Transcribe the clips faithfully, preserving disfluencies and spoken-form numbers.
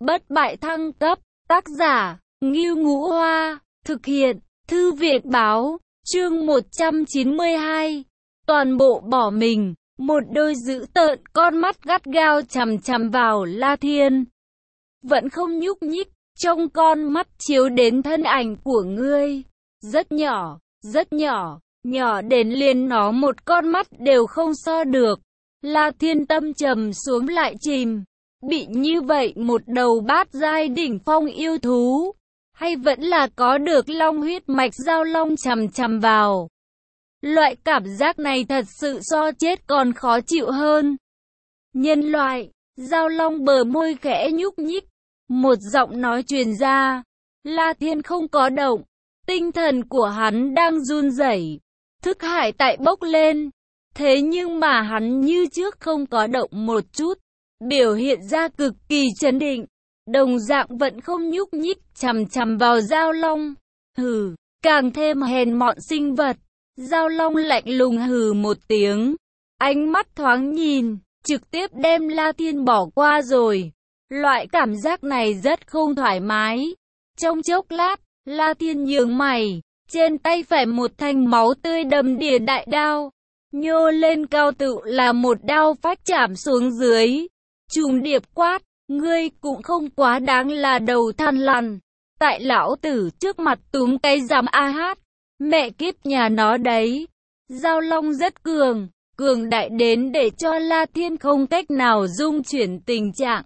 bất bại thăng cấp, tác giả, Ngưu Ngũ Hoa, thực hiện, Thư viện Báo, chương một trăm chín mươi hai. Toàn bộ bỏ mình, một đôi dữ tợn con mắt gắt gao chằm chằm vào La Thiên. Vẫn không nhúc nhích, trong con mắt chiếu đến thân ảnh của ngươi. Rất nhỏ, rất nhỏ, nhỏ đến liền nó một con mắt đều không so được. La Thiên tâm trầm xuống lại chìm. Bị như vậy một đầu bát giai đỉnh phong yêu thú, hay vẫn là có được long huyết mạch giao long chằm chằm vào. Loại cảm giác này thật sự so chết còn khó chịu hơn. Nhân loại, giao long bờ môi khẽ nhúc nhích. Một giọng nói truyền ra. La Thiên không có động. Tinh thần của hắn đang run rẩy, thức hải tại bốc lên. Thế nhưng mà hắn như trước không có động một chút. Biểu hiện ra cực kỳ trấn định. Đồng dạng vẫn không nhúc nhích chằm chằm vào giao long. Hừ, càng thêm hèn mọn sinh vật. Giao long lạnh lùng hừ một tiếng. Ánh mắt thoáng nhìn, trực tiếp đem La Thiên bỏ qua rồi. Loại cảm giác này rất không thoải mái. Trong chốc lát, La Thiên nhướng mày. Trên tay phải một thanh máu tươi đầm đìa đại đao. Nhô lên cao tự là một đao phách chạm xuống dưới. Trùng điệp quát, ngươi cũng không quá đáng là đầu than lằn. Tại lão tử trước mặt túm cái giám a hát. Mẹ kiếp nhà nó đấy. Giao long rất cường, cường đại đến để cho La Thiên không cách nào dung chuyển tình trạng.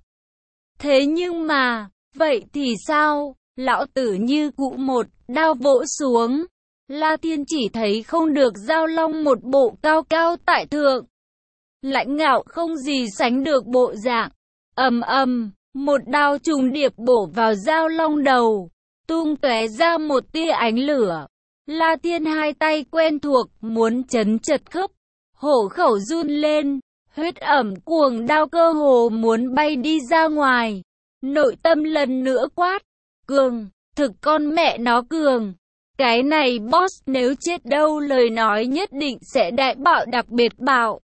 Thế nhưng mà, vậy thì sao? Lão tử như cụ một đao vỗ xuống. La Thiên chỉ thấy không được giao long một bộ cao cao tại thượng. Lãnh ngạo không gì sánh được bộ dạng. Ầm ầm, một đao trùng điệp bổ vào giao long đầu, tung tóe ra một tia ánh lửa. La Thiên hai tay quen thuộc, muốn chấn chật khớp, hổ khẩu run lên, huyết ẩm cuồng đao cơ hồ muốn bay đi ra ngoài. Nội tâm lần nữa quát, cường, thực con mẹ nó cường. Cái này boss nếu chết đâu lời nói nhất định sẽ đại bạo đặc biệt bạo.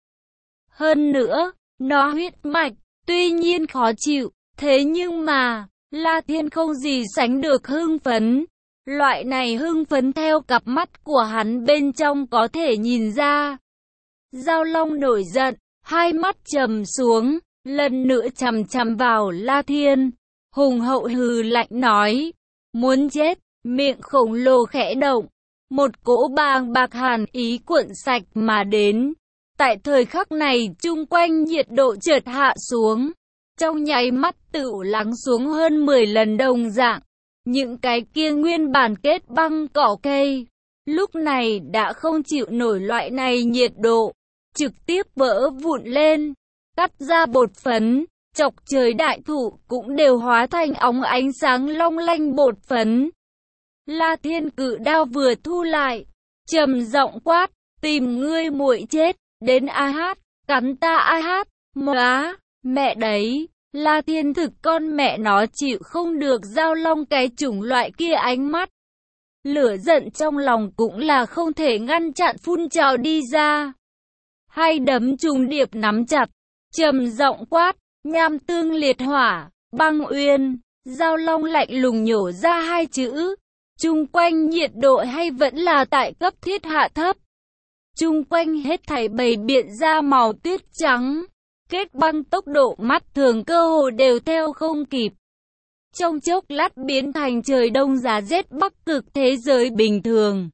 Hơn nữa, nó huyết mạch, tuy nhiên khó chịu, thế nhưng mà, La Thiên không gì sánh được hưng phấn. Loại này hưng phấn theo cặp mắt của hắn bên trong có thể nhìn ra. Giao long nổi giận, hai mắt trầm xuống, lần nữa chằm chằm vào La Thiên. Hùng hậu hừ lạnh nói, muốn chết, miệng khổng lồ khẽ động. Một cỗ bàng bạc hàn ý cuộn sạch mà đến. Tại thời khắc này chung quanh nhiệt độ chợt hạ xuống. Trong nháy mắt tự lắng xuống hơn mười lần đồng dạng. Những cái kia nguyên bản kết băng cỏ cây, lúc này đã không chịu nổi loại này nhiệt độ. Trực tiếp vỡ vụn lên, cắt ra bột phấn, chọc trời đại thụ cũng đều hóa thành óng ánh sáng long lanh bột phấn. La Thiên cự đao vừa thu lại, trầm giọng quát, tìm ngươi muội chết, đến a hát, cắn ta a hát, móa, mẹ đấy. La Thiên thực con mẹ nó chịu không được giao long cái chủng loại kia ánh mắt. Lửa giận trong lòng cũng là không thể ngăn chặn phun trào đi ra. Hai đấm trùng điệp nắm chặt, trầm giọng quát, nham tương liệt hỏa, băng uyên. Giao long lạnh lùng nhổ ra hai chữ. Chung quanh nhiệt độ hay vẫn là tại cấp thiết hạ thấp. Chung quanh hết thảy bày biện ra màu tuyết trắng. Kết băng tốc độ mắt thường cơ hồ đều theo không kịp. Trong chốc lát biến thành trời đông giá rét bắc cực thế giới bình thường.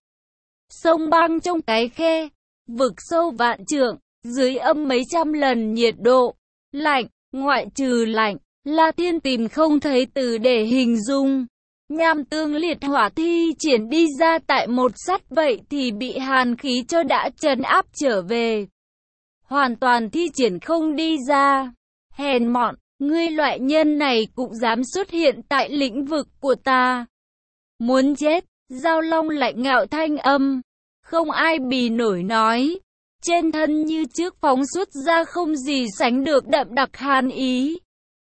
Sông băng trong cái khe, vực sâu vạn trượng, dưới âm mấy trăm lần nhiệt độ. Lạnh, ngoại trừ lạnh, La Thiên tìm không thấy từ để hình dung. Nham tương liệt hỏa thi triển đi ra tại một sắt vậy thì bị hàn khí cho đã trấn áp trở về. Hoàn toàn thi triển không đi ra. Hèn mọn, ngươi loại nhân này cũng dám xuất hiện tại lĩnh vực của ta. Muốn chết, giao long lạnh ngạo thanh âm. Không ai bì nổi nói. Trên thân như trước phóng xuất ra không gì sánh được đậm đặc hàn ý.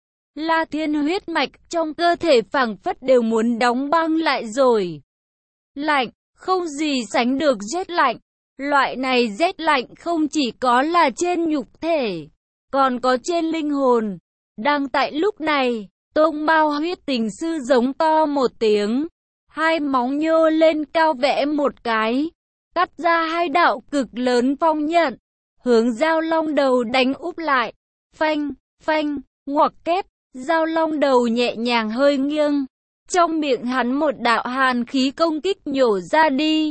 La Thiên huyết mạch trong cơ thể phảng phất đều muốn đóng băng lại rồi. Lạnh, không gì sánh được rét lạnh. Loại này rét lạnh không chỉ có là trên nhục thể, còn có trên linh hồn. Đang tại lúc này, Tông Mao huyết tình sư giống to một tiếng, hai móng nhô lên cao vẽ một cái, cắt ra hai đạo cực lớn phong nhận, hướng Dao Long đầu đánh úp lại. Phanh, phanh, ngoặc kép, Dao Long đầu nhẹ nhàng hơi nghiêng, trong miệng hắn một đạo hàn khí công kích nhổ ra đi.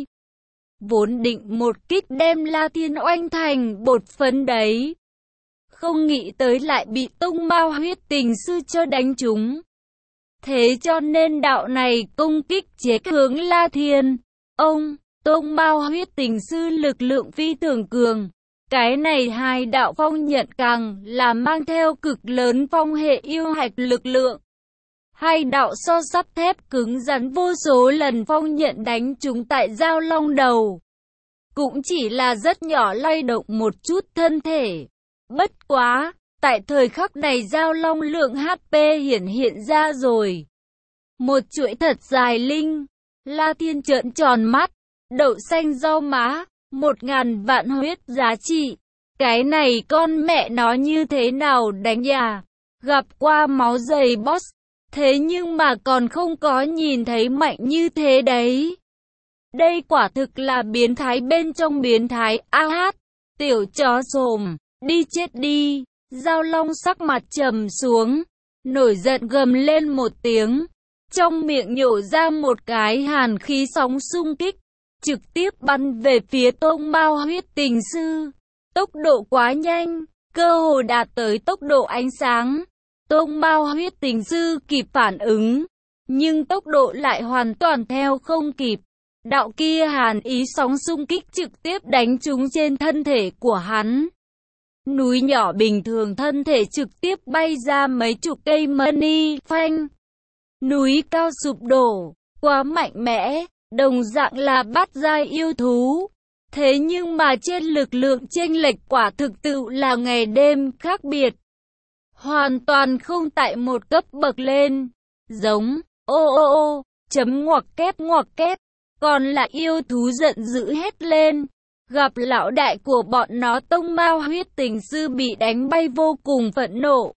Vốn định một kích đem La Thiên oanh thành bột phấn đấy, không nghĩ tới lại bị Tông Mao huyết tình sư cho đánh trúng. Thế cho nên đạo này công kích chế hướng La Thiên. Ông, Tông Mao huyết tình sư lực lượng phi thường cường. Cái này hai đạo phong nhận càng là mang theo cực lớn phong hệ yêu hạch lực lượng. Hai đạo so sắt thép cứng rắn vô số lần phong nhận đánh chúng tại Dao Long đầu. Cũng chỉ là rất nhỏ lay động một chút thân thể. Bất quá, tại thời khắc này Dao Long lượng hát pê hiển hiện ra rồi. Một chuỗi thật dài linh. La Thiên trợn tròn mắt, đậu xanh rau má, một ngàn vạn huyết giá trị. Cái này con mẹ nó như thế nào đánh nhà, gặp qua máu dày boss, thế nhưng mà còn không có nhìn thấy mạnh như thế đấy. Đây quả thực là biến thái bên trong biến thái. A hát, tiểu chó xồm, đi chết đi. Dao Long sắc mặt trầm xuống, nổi giận gầm lên một tiếng, trong miệng nhổ ra một cái hàn khí sóng xung kích, trực tiếp bắn về phía Tông Mao huyết tình sư. Tốc độ quá nhanh, cơ hồ đạt tới tốc độ ánh sáng. Tông Mao huyết tình sư kịp phản ứng, nhưng tốc độ lại hoàn toàn theo không kịp. Đạo kia hàn ý sóng xung kích trực tiếp đánh trúng trên thân thể của hắn. Núi nhỏ bình thường thân thể trực tiếp bay ra mấy chục cây money. Phanh, núi cao sụp đổ, quá mạnh mẽ, đồng dạng là bắt giai yêu thú. Thế nhưng mà trên lực lượng chênh lệch quả thực tự là ngày đêm khác biệt. Hoàn toàn không tại một cấp bậc lên. Giống, ô ô ô, chấm ngoặc kép ngoặc kép. Còn là yêu thú giận dữ hét lên. Gặp lão đại của bọn nó Tông Mao huyết tình sư bị đánh bay vô cùng phẫn nộ.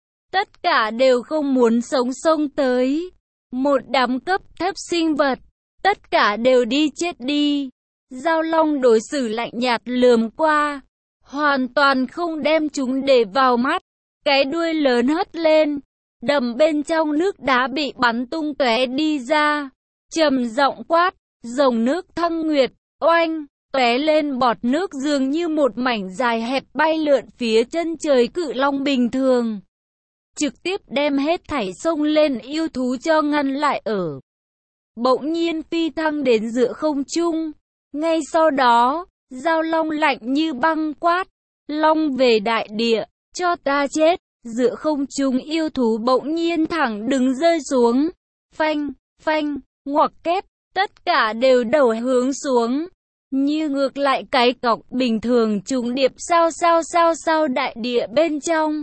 Tất cả đều không muốn sống xông tới. Một đám cấp thấp sinh vật, tất cả đều đi chết đi. Dao Long đối xử lạnh nhạt lườm qua, hoàn toàn không đem chúng để vào mắt. Cái đuôi lớn hất lên, đầm bên trong nước đá bị bắn tung tóe đi ra. Trầm giọng quát, dòng nước thăng nguyệt, oanh, tóe lên bọt nước dường như một mảnh dài hẹp bay lượn phía chân trời cự long bình thường. Trực tiếp đem hết thảy sông lên yêu thú cho ngăn lại ở. Bỗng nhiên phi thăng đến giữa không trung. Ngay sau đó, Dao Long lạnh như băng quát, Long về đại địa, cho ta chết. Giữa không trung yêu thú bỗng nhiên thẳng đứng rơi xuống. Phanh, phanh, ngoặc kép, tất cả đều đầu hướng xuống. Như ngược lại cái cọc bình thường trùng điệp sao sao sao sao đại địa bên trong.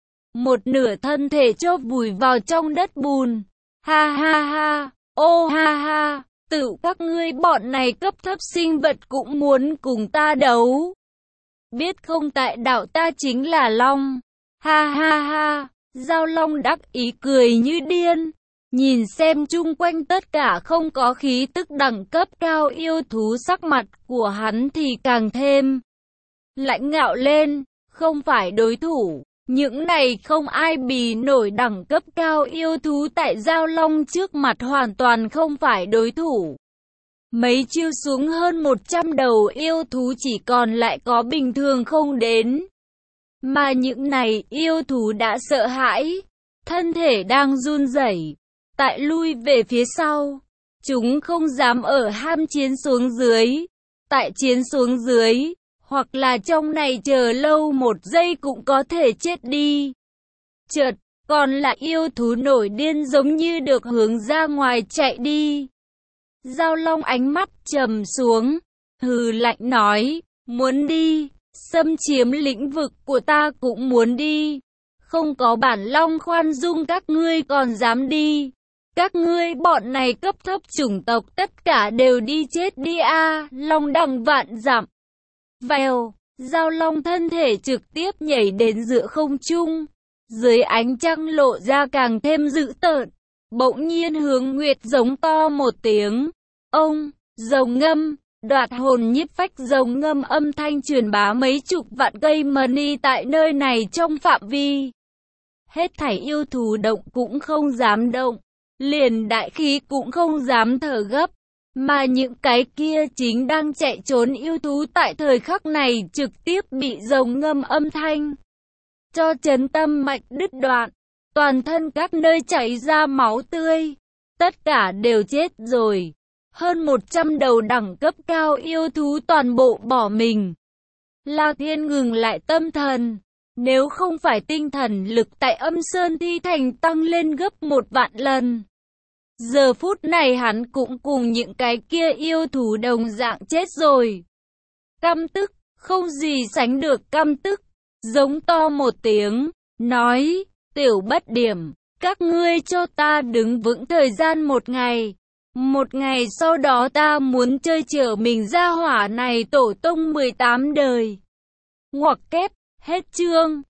Một nửa thân thể cho vùi vào trong đất bùn. Ha ha ha, ô ha ha, tự các ngươi bọn này cấp thấp sinh vật cũng muốn cùng ta đấu. Biết không tại đạo ta chính là Long. Ha ha ha, Dao Long đắc ý cười như điên. Nhìn xem chung quanh tất cả không có khí tức đẳng cấp cao yêu thú, sắc mặt của hắn thì càng thêm lãnh ngạo lên. Không phải đối thủ, những này không ai bì nổi đẳng cấp cao yêu thú tại Dao Long trước mặt hoàn toàn không phải đối thủ. Mấy chiêu xuống hơn một trăm đầu yêu thú chỉ còn lại có bình thường không đến. Mà những này yêu thú đã sợ hãi, thân thể đang run rẩy, tại lui về phía sau. Chúng không dám ở ham chiến xuống dưới. Tại chiến xuống dưới, hoặc là trong này chờ lâu một giây cũng có thể chết đi. Chợt, còn là yêu thú nổi điên giống như được hướng ra ngoài chạy đi. Dao Long ánh mắt trầm xuống, hừ lạnh nói, muốn đi, xâm chiếm lĩnh vực của ta cũng muốn đi. Không có bản Long khoan dung các ngươi còn dám đi. Các ngươi bọn này cấp thấp chủng tộc tất cả đều đi chết đi a à, Long đằng vạn dặm. Vèo, Dao Long thân thể trực tiếp nhảy đến giữa không trung. dưới ánh trăng lộ ra càng thêm dữ tợn. Bỗng nhiên Hướng Nguyệt giống to một tiếng. Ông, rồng ngâm, đoạt hồn nhiếp phách rồng ngâm âm thanh truyền bá mấy chục vạn cây money tại nơi này trong phạm vi. Hết thảy yêu thú động cũng không dám động, liền đại khí cũng không dám thở gấp. Mà những cái kia chính đang chạy trốn yêu thú tại thời khắc này trực tiếp bị rồng ngâm âm thanh cho chấn tâm mạch đứt đoạn, toàn thân các nơi chảy ra máu tươi, tất cả đều chết rồi. Hơn một trăm đầu đẳng cấp cao yêu thú toàn bộ bỏ mình. La Thiên ngừng lại tâm thần, nếu không phải tinh thần lực tại Âm Sơn Thi Thành tăng lên gấp một vạn lần, giờ phút này hắn cũng cùng những cái kia yêu thú đồng dạng chết rồi. Căm tức, không gì sánh được căm tức, giống to một tiếng, nói, tiểu bất điểm, các ngươi cho ta đứng vững thời gian một ngày. Một ngày sau đó ta muốn chơi chở mình ra hỏa này tổ tông mười tám đời. Ngoặc kép, hết chương.